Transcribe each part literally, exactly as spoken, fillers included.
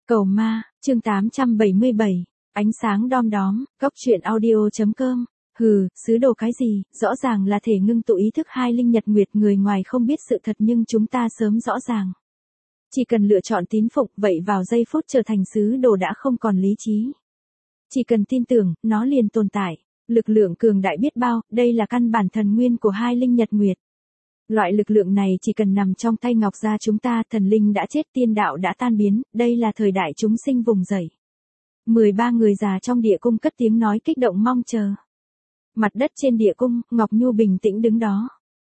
Cầu ma, chương tám trăm bảy mươi bảy, ánh sáng đom đóm, góc truyện audio.com. Hừ, sứ đồ cái gì, rõ ràng là thể ngưng tụ ý thức hai linh nhật nguyệt, người ngoài không biết sự thật nhưng chúng ta sớm rõ ràng. Chỉ cần lựa chọn tín phục, vậy vào giây phút trở thành sứ đồ đã không còn lý trí. Chỉ cần tin tưởng, nó liền tồn tại. Lực lượng cường đại biết bao, đây là căn bản thần nguyên của hai linh nhật nguyệt. Loại lực lượng này chỉ cần nằm trong tay Ngọc Gia chúng ta, thần linh đã chết, tiên đạo đã tan biến, đây là thời đại chúng sinh vùng dậy. mười ba người già trong địa cung cất tiếng nói kích động mong chờ. Mặt đất trên địa cung, Ngọc Nhu bình tĩnh đứng đó.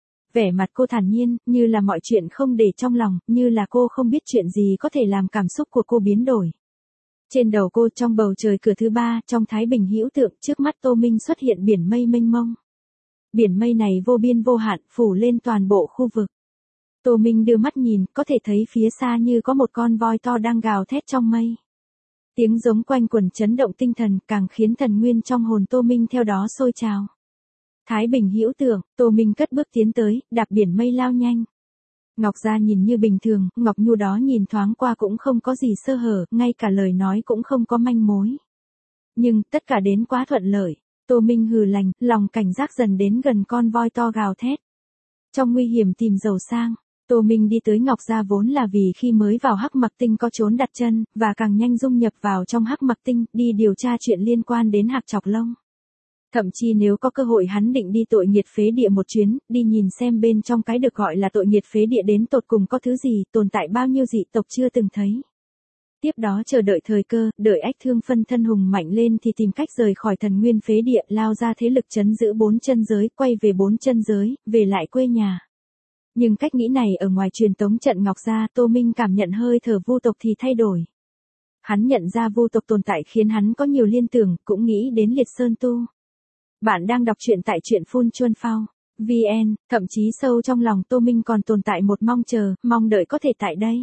Vẻ mặt cô thản nhiên, như là mọi chuyện không để trong lòng, như là cô không biết chuyện gì có thể làm cảm xúc của cô biến đổi. Trên đầu cô, trong bầu trời cửa thứ ba, trong thái bình hữu tượng, trước mắt Tô Minh xuất hiện biển mây mênh mông. Biển mây này vô biên vô hạn, phủ lên toàn bộ khu vực. Tô Minh đưa mắt nhìn, có thể thấy phía xa như có một con voi to đang gào thét trong mây. Tiếng giống quanh quẩn chấn động tinh thần, càng khiến thần nguyên trong hồn Tô Minh theo đó sôi trào. Thái bình hữu tượng, Tô Minh cất bước tiến tới, đạp biển mây lao nhanh. Ngọc Gia nhìn như bình thường, Ngọc Nhu đó nhìn thoáng qua cũng không có gì sơ hở, ngay cả lời nói cũng không có manh mối. Nhưng, tất cả đến quá thuận lợi. Tô Minh hừ lạnh, lòng cảnh giác dần đến gần con voi to gào thét. Trong nguy hiểm tìm giàu sang, Tô Minh đi tới Ngọc Gia vốn là vì khi mới vào Hắc Mặc Tinh có trốn đặt chân, và càng nhanh dung nhập vào trong Hắc Mặc Tinh, đi điều tra chuyện liên quan đến Hạc Chọc Lông. Thậm chí nếu có cơ hội hắn định đi tội nghiệt phế địa một chuyến, đi nhìn xem bên trong cái được gọi là tội nghiệt phế địa đến tột cùng có thứ gì, tồn tại bao nhiêu dị tộc chưa từng thấy. Tiếp đó chờ đợi thời cơ, đợi ách thương phân thân hùng mạnh lên thì tìm cách rời khỏi thần nguyên phế địa, lao ra thế lực trấn giữ bốn chân giới, quay về bốn chân giới, về lại quê nhà. Nhưng cách nghĩ này ở ngoài truyền tống trận Ngọc Gia, Tô Minh cảm nhận hơi thở vu tộc thì thay đổi. Hắn nhận ra vu tộc tồn tại khiến hắn có nhiều liên tưởng, cũng nghĩ đến Liệt Sơn Tu. Bạn đang đọc truyện tại truyện Phun Chuân Phao vn, thậm chí sâu trong lòng Tô Minh còn tồn tại một mong chờ, mong đợi có thể tại đây.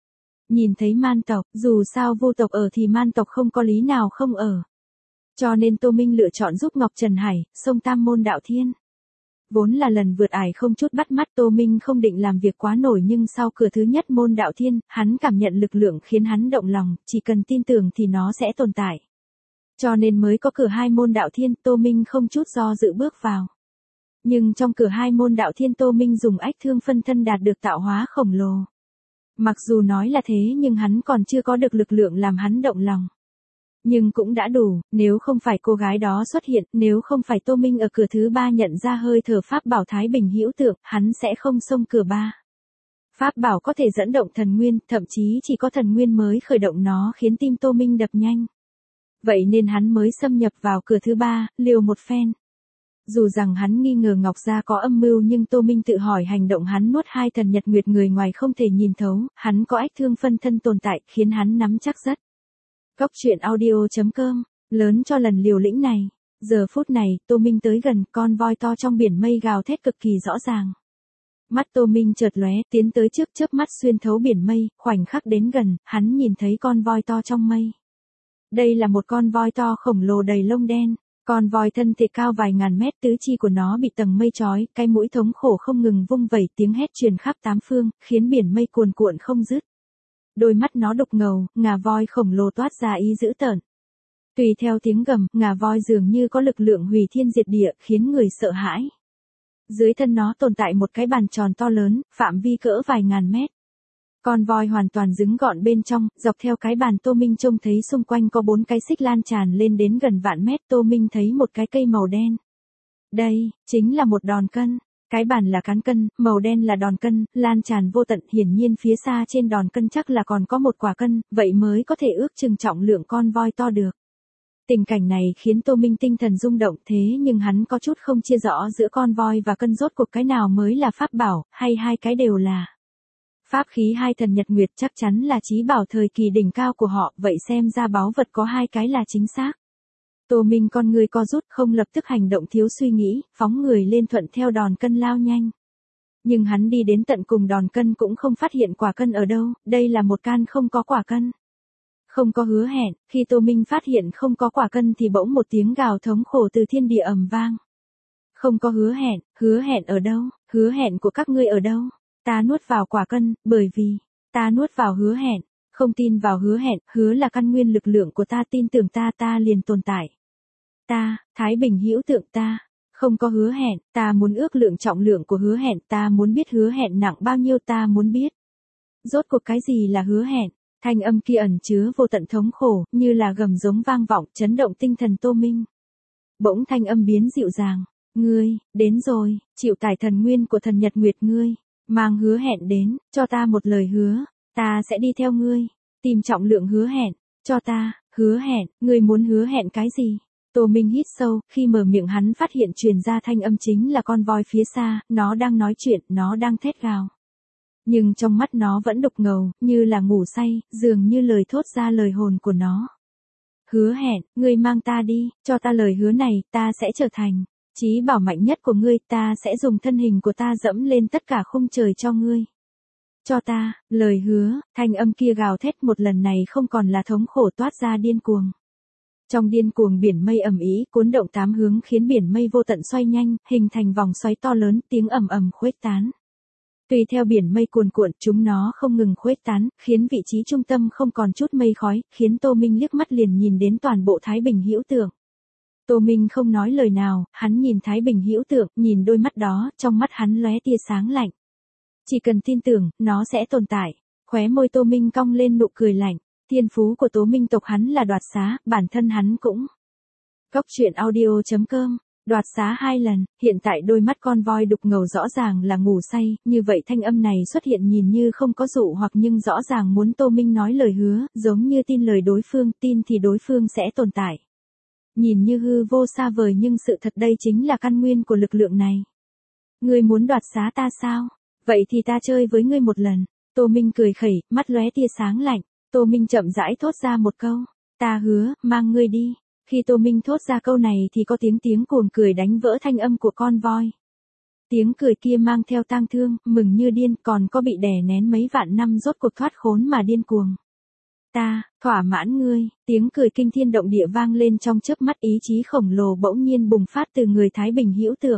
Nhìn thấy man tộc, dù sao vu tộc ở thì man tộc không có lý nào không ở. Cho nên Tô Minh lựa chọn giúp Ngọc Trần Hải, sông Tam Môn Đạo Thiên. Vốn là lần vượt ải không chút bắt mắt, Tô Minh không định làm việc quá nổi, nhưng sau cửa thứ nhất Môn Đạo Thiên, hắn cảm nhận lực lượng khiến hắn động lòng, chỉ cần tin tưởng thì nó sẽ tồn tại. Cho nên mới có cửa hai Môn Đạo Thiên, Tô Minh không chút do dự bước vào. Nhưng trong cửa hai Môn Đạo Thiên Tô Minh dùng ách thương phân thân đạt được tạo hóa khổng lồ. Mặc dù nói là thế nhưng hắn còn chưa có được lực lượng làm hắn động lòng. Nhưng cũng đã đủ, nếu không phải cô gái đó xuất hiện, nếu không phải Tô Minh ở cửa thứ ba nhận ra hơi thở pháp bảo thái bình hữu tượng, hắn sẽ không xông cửa ba. Pháp bảo có thể dẫn động thần nguyên, thậm chí chỉ có thần nguyên mới khởi động nó khiến tim Tô Minh đập nhanh. Vậy nên hắn mới xâm nhập vào cửa thứ ba, liều một phen. Dù rằng hắn nghi ngờ Ngọc Gia có âm mưu nhưng Tô Minh tự hỏi hành động hắn nuốt hai thần nhật nguyệt người ngoài không thể nhìn thấu, hắn có ách thương phân thân tồn tại khiến hắn nắm chắc rất. Góc truyện audio.com, lớn cho lần liều lĩnh này. Giờ phút này, Tô Minh tới gần, con voi to trong biển mây gào thét cực kỳ rõ ràng. Mắt Tô Minh chợt lóe, tiến tới trước, chớp mắt xuyên thấu biển mây, khoảnh khắc đến gần, hắn nhìn thấy con voi to trong mây. Đây là một con voi to khổng lồ đầy lông đen. Con voi thân thể cao vài ngàn mét, tứ chi của nó bị tầng mây trói, cái mũi thống khổ không ngừng vung vẩy, tiếng hét truyền khắp tám phương, khiến biển mây cuồn cuộn không dứt. Đôi mắt nó đục ngầu, ngà voi khổng lồ toát ra ý dữ tợn. Tùy theo tiếng gầm, ngà voi dường như có lực lượng hủy thiên diệt địa, khiến người sợ hãi. Dưới thân nó tồn tại một cái bàn tròn to lớn, phạm vi cỡ vài ngàn mét. Con voi hoàn toàn đứng gọn bên trong, dọc theo cái bàn Tô Minh trông thấy xung quanh có bốn cái xích lan tràn lên đến gần vạn mét. Tô Minh thấy một cái cây màu đen. Đây, chính là một đòn cân. Cái bàn là cán cân, màu đen là đòn cân, lan tràn vô tận, hiển nhiên phía xa trên đòn cân chắc là còn có một quả cân, vậy mới có thể ước chừng trọng lượng con voi to được. Tình cảnh này khiến Tô Minh tinh thần rung động, thế nhưng hắn có chút không chia rõ giữa con voi và cân, rốt cuộc cái nào mới là pháp bảo, hay hai cái đều là. Pháp khí hai thần nhật nguyệt chắc chắn là chí bảo thời kỳ đỉnh cao của họ, vậy xem ra báu vật có hai cái là chính xác. Tô Minh con người co rút, không lập tức hành động thiếu suy nghĩ, phóng người lên thuận theo đòn cân lao nhanh. Nhưng hắn đi đến tận cùng đòn cân cũng không phát hiện quả cân ở đâu, đây là một can không có quả cân. Không có hứa hẹn, khi Tô Minh phát hiện không có quả cân thì bỗng một tiếng gào thống khổ từ thiên địa ầm vang. Không có hứa hẹn, hứa hẹn ở đâu, hứa hẹn của các ngươi ở đâu? Ta nuốt vào quả cân, bởi vì, ta nuốt vào hứa hẹn, Không tin vào hứa hẹn, hứa là căn nguyên lực lượng của ta, tin tưởng ta ta liền tồn tại. Ta, Thái Bình Hữu Tượng ta, không có hứa hẹn, ta muốn ước lượng trọng lượng của hứa hẹn, ta muốn biết hứa hẹn nặng bao nhiêu, ta muốn biết. Rốt cuộc cái gì là hứa hẹn? Thanh âm kia ẩn chứa vô tận thống khổ, như là gầm giống vang vọng, chấn động tinh thần Tô Minh. Bỗng thanh âm biến dịu dàng, ngươi, đến rồi, chịu tải thần nguyên của thần Nhật Nguyệt ngươi, mang hứa hẹn đến, cho ta một lời hứa, ta sẽ đi theo ngươi, tìm trọng lượng hứa hẹn, cho ta, hứa hẹn, ngươi muốn hứa hẹn cái gì? Tô Minh hít sâu, khi mở miệng hắn phát hiện truyền ra thanh âm chính là con voi phía xa, nó đang nói chuyện, nó đang thét gào. Nhưng trong mắt nó vẫn đục ngầu, như là ngủ say, dường như lời thốt ra lời hồn của nó. Hứa hẹn, ngươi mang ta đi, cho ta lời hứa này, ta sẽ trở thành chí bảo mạnh nhất của ngươi, ta sẽ dùng thân hình của ta dẫm lên tất cả khung trời cho ngươi. Cho ta, lời hứa, thanh âm kia gào thét một lần này không còn là thống khổ, toát ra điên cuồng. Trong điên cuồng biển mây ầm ĩ, cuốn động tám hướng khiến biển mây vô tận xoay nhanh, hình thành vòng xoáy to lớn, tiếng ầm ầm khuếch tán. Tùy theo biển mây cuồn cuộn, chúng nó không ngừng khuếch tán, khiến vị trí trung tâm không còn chút mây khói, khiến Tô Minh liếc mắt liền nhìn đến toàn bộ Thái Bình Hữu Tượng. Tô Minh không nói lời nào, hắn nhìn Thái Bình Hữu Tượng, nhìn đôi mắt đó, trong mắt hắn lóe tia sáng lạnh. Chỉ cần tin tưởng, nó sẽ tồn tại. Khóe môi Tô Minh cong lên nụ cười lạnh. Thiên phú của Tố Minh tộc hắn là đoạt xá, bản thân hắn cũng. Cốc truyện audio chấm com, đoạt xá hai lần, hiện tại đôi mắt con voi đục ngầu rõ ràng là ngủ say, như vậy thanh âm này xuất hiện nhìn như không có dụ hoặc nhưng rõ ràng muốn Tô Minh nói lời hứa, giống như tin lời đối phương, tin thì đối phương sẽ tồn tại. Nhìn như hư vô xa vời nhưng sự thật đây chính là căn nguyên của lực lượng này. Ngươi muốn đoạt xá ta sao? Vậy thì ta chơi với ngươi một lần. Tô Minh cười khẩy, mắt lóe tia sáng lạnh. Tô Minh chậm rãi thốt ra một câu, ta hứa, mang ngươi đi. Khi Tô Minh thốt ra câu này thì có tiếng tiếng cuồng cười đánh vỡ thanh âm của con voi. Tiếng cười kia mang theo tang thương, mừng như điên, còn có bị đè nén mấy vạn năm rốt cuộc thoát khốn mà điên cuồng. Ta, thỏa mãn ngươi, tiếng cười kinh thiên động địa vang lên trong chớp mắt, ý chí khổng lồ bỗng nhiên bùng phát từ người Thái Bình Hữu Tượng.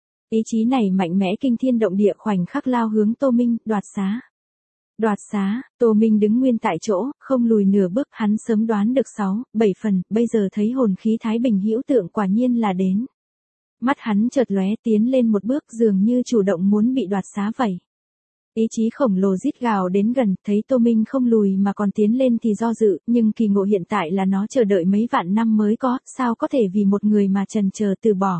Ý chí này mạnh mẽ kinh thiên động địa khoảnh khắc lao hướng Tô Minh, đoạt xá. Đoạt xá, Tô Minh đứng nguyên tại chỗ, không lùi nửa bước, hắn sớm đoán được sáu, bảy phần, bây giờ thấy hồn khí Thái Bình Hữu Tượng quả nhiên là đến. Mắt hắn chợt lóe, tiến lên một bước, dường như chủ động muốn bị đoạt xá vậy. Ý chí khổng lồ rít gào đến gần, thấy Tô Minh không lùi mà còn tiến lên thì do dự, nhưng kỳ ngộ hiện tại là nó chờ đợi mấy vạn năm mới có, sao có thể vì một người mà trần chờ từ bỏ.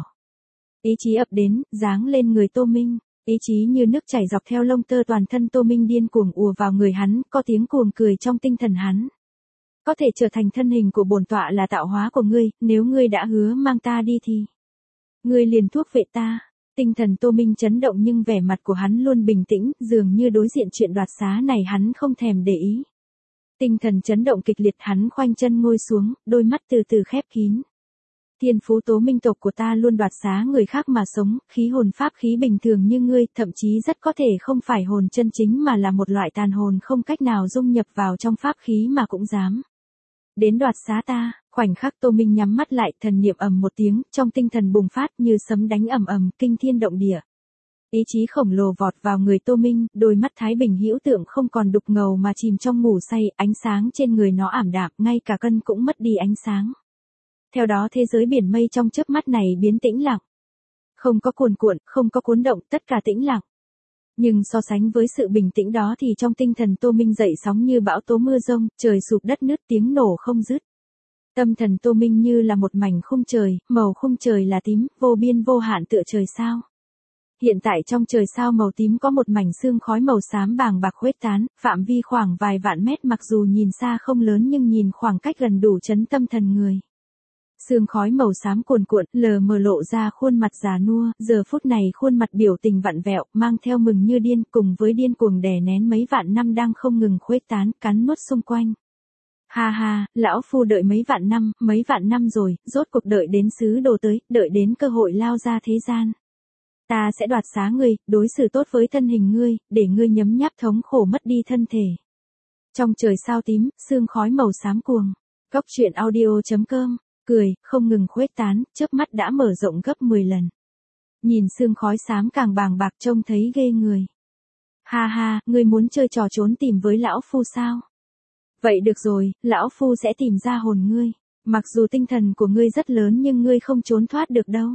Ý chí ập đến, giáng lên người Tô Minh. Ý chí như nước chảy dọc theo lông tơ toàn thân Tô Minh điên cuồng ùa vào người hắn, có tiếng cuồng cười trong tinh thần hắn. Có thể trở thành thân hình của bổn tọa là tạo hóa của ngươi, nếu ngươi đã hứa mang ta đi thì ngươi liền thuốc vệ ta. Tinh thần Tô Minh chấn động nhưng vẻ mặt của hắn luôn bình tĩnh, dường như đối diện chuyện đoạt xá này hắn không thèm để ý. Tinh thần chấn động kịch liệt, hắn khoanh chân ngồi xuống, đôi mắt từ từ khép kín. Thiên phú Tố Minh tộc của ta luôn đoạt xá người khác mà sống, khí hồn pháp khí bình thường như ngươi, thậm chí rất có thể không phải hồn chân chính mà là một loại tàn hồn không cách nào dung nhập vào trong pháp khí mà cũng dám đến đoạt xá ta. Khoảnh khắc Tô Minh nhắm mắt lại, thần niệm ầm một tiếng, trong tinh thần bùng phát như sấm đánh ầm ầm, kinh thiên động địa. Ý chí khổng lồ vọt vào người Tô Minh, đôi mắt Thái Bình Hữu Tượng không còn đục ngầu mà chìm trong ngủ say, ánh sáng trên người nó ảm đạm, ngay cả cân cũng mất đi ánh sáng. Theo đó thế giới biển mây trong chớp mắt này biến tĩnh lặng. Không có cuồn cuộn, không có cuốn động, tất cả tĩnh lặng. Nhưng so sánh với sự bình tĩnh đó thì trong tinh thần Tô Minh dậy sóng như bão tố mưa rông, trời sụp đất nứt, tiếng nổ không dứt. Tâm thần Tô Minh như là một mảnh khung trời, màu khung trời là tím, vô biên vô hạn tựa trời sao. Hiện tại trong trời sao màu tím có một mảnh sương khói màu xám bàng bạc khuếch tán, phạm vi khoảng vài vạn mét, mặc dù nhìn xa không lớn nhưng nhìn khoảng cách gần đủ chấn tâm thần người. Sương khói màu xám cuồn cuộn, lờ mờ lộ ra khuôn mặt già nua, giờ phút này khuôn mặt biểu tình vặn vẹo, mang theo mừng như điên, cùng với điên cuồng đè nén mấy vạn năm đang không ngừng khuếch tán, cắn nuốt xung quanh. Ha ha, lão phu đợi mấy vạn năm, mấy vạn năm rồi, rốt cuộc đợi đến sứ đồ tới, đợi đến cơ hội lao ra thế gian. Ta sẽ đoạt xá ngươi, đối xử tốt với thân hình ngươi, để ngươi nhấm nháp thống khổ mất đi thân thể. Trong trời sao tím, sương khói màu xám cuồng. Cốc truyện audio chấm com, cười, không ngừng khuếch tán, chớp mắt đã mở rộng gấp mười lần. Nhìn sương khói xám càng bàng bạc trông thấy ghê người. Ha ha, ngươi muốn chơi trò trốn tìm với lão phu sao? Vậy được rồi, lão phu sẽ tìm ra hồn ngươi. Mặc dù tinh thần của ngươi rất lớn nhưng ngươi không trốn thoát được đâu.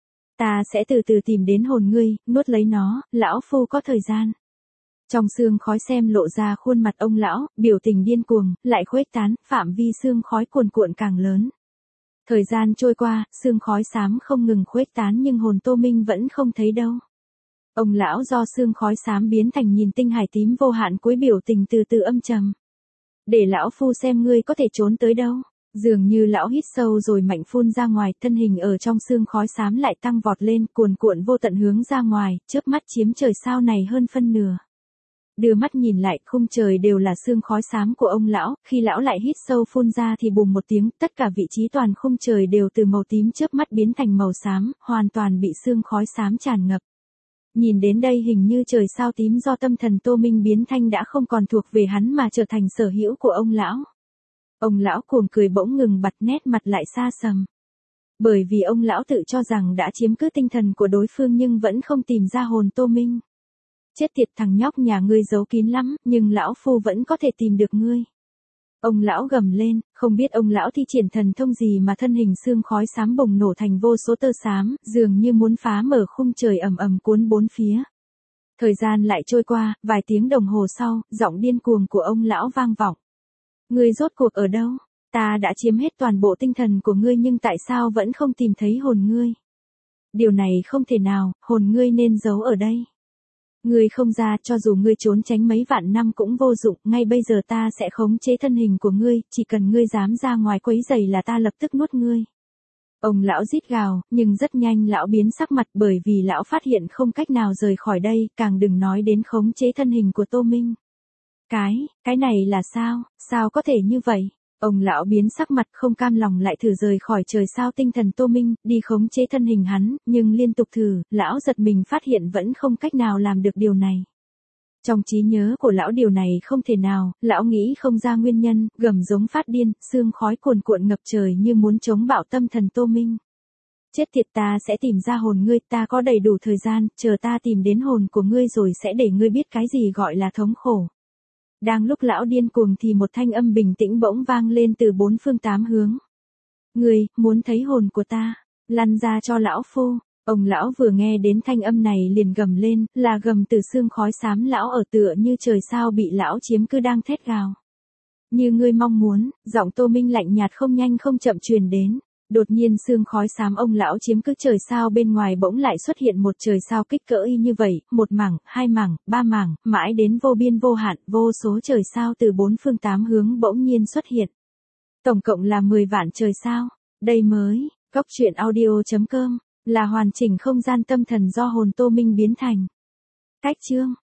Ta sẽ từ từ tìm đến hồn ngươi, nuốt lấy nó, lão phu có thời gian. Trong sương khói xem lộ ra khuôn mặt ông lão, biểu tình điên cuồng, lại khuếch tán, phạm vi sương khói cuồn cuộn càng lớn. Thời gian trôi qua, sương khói xám không ngừng khuếch tán nhưng hồn Tô Minh vẫn không thấy đâu. Ông lão do sương khói xám biến thành nhìn tinh hải tím vô hạn cuối biểu tình từ từ âm trầm. Để lão phu xem ngươi có thể trốn tới đâu. Dường như lão hít sâu rồi mạnh phun ra ngoài, thân hình ở trong sương khói xám lại tăng vọt lên, cuồn cuộn vô tận hướng ra ngoài, chớp mắt chiếm trời sao này hơn phân nửa. Đưa mắt nhìn lại, khung trời đều là sương khói xám của ông lão, khi lão lại hít sâu phun ra thì bùm một tiếng, tất cả vị trí toàn khung trời đều từ màu tím chớp mắt biến thành màu xám, hoàn toàn bị sương khói xám tràn ngập. Nhìn đến đây hình như trời sao tím do tâm thần Tô Minh biến thanh đã không còn thuộc về hắn mà trở thành sở hữu của ông lão. Ông lão cuồng cười bỗng ngừng bặt, nét mặt lại xa sầm. Bởi vì ông lão tự cho rằng đã chiếm cứ tinh thần của đối phương nhưng vẫn không tìm ra hồn Tô Minh. Chết tiệt, thằng nhóc nhà ngươi giấu kín lắm, nhưng lão phu vẫn có thể tìm được ngươi. Ông lão gầm lên, không biết ông lão thi triển thần thông gì mà thân hình sương khói xám bùng nổ thành vô số tơ xám, dường như muốn phá mở khung trời ầm ầm cuốn bốn phía. Thời gian lại trôi qua, vài tiếng đồng hồ sau, giọng điên cuồng của ông lão vang vọng. Ngươi rốt cuộc ở đâu? Ta đã chiếm hết toàn bộ tinh thần của ngươi nhưng tại sao vẫn không tìm thấy hồn ngươi? Điều này không thể nào, hồn ngươi nên giấu ở đây. Ngươi không ra, cho dù ngươi trốn tránh mấy vạn năm cũng vô dụng, ngay bây giờ ta sẽ khống chế thân hình của ngươi, chỉ cần ngươi dám ra ngoài quấy rầy là ta lập tức nuốt ngươi. Ông lão rít gào, nhưng rất nhanh lão biến sắc mặt bởi vì lão phát hiện không cách nào rời khỏi đây, càng đừng nói đến khống chế thân hình của Tô Minh. Cái, cái này là sao, sao có thể như vậy? Ông lão biến sắc mặt không cam lòng lại thử rời khỏi trời sao tinh thần Tô Minh, đi khống chế thân hình hắn, nhưng liên tục thử, lão giật mình phát hiện vẫn không cách nào làm được điều này. Trong trí nhớ của lão điều này không thể nào, lão nghĩ không ra nguyên nhân, gầm giống phát điên, sương khói cuồn cuộn ngập trời như muốn chống bạo tâm thần Tô Minh. Chết tiệt, ta sẽ tìm ra hồn ngươi, ta có đầy đủ thời gian, chờ ta tìm đến hồn của ngươi rồi sẽ để ngươi biết cái gì gọi là thống khổ. Đang lúc lão điên cuồng thì một thanh âm bình tĩnh bỗng vang lên từ bốn phương tám hướng. Ngươi, muốn thấy hồn của ta, lăn ra cho lão phu. Ông lão vừa nghe đến thanh âm này liền gầm lên, là gầm từ sương khói xám lão ở tựa như trời sao bị lão chiếm cứ đang thét gào. Như ngươi mong muốn, giọng Tô Minh lạnh nhạt không nhanh không chậm truyền đến. Đột nhiên sương khói xám ông lão chiếm cứ trời sao bên ngoài bỗng lại xuất hiện một trời sao kích cỡ y như vậy, một mảng, hai mảng, ba mảng, mãi đến vô biên vô hạn, vô số trời sao từ bốn phương tám hướng bỗng nhiên xuất hiện. Tổng cộng là mười vạn trời sao. Đây mới, góc truyện audio chấm com, là hoàn chỉnh không gian tâm thần do hồn Tô Minh biến thành. Cách chương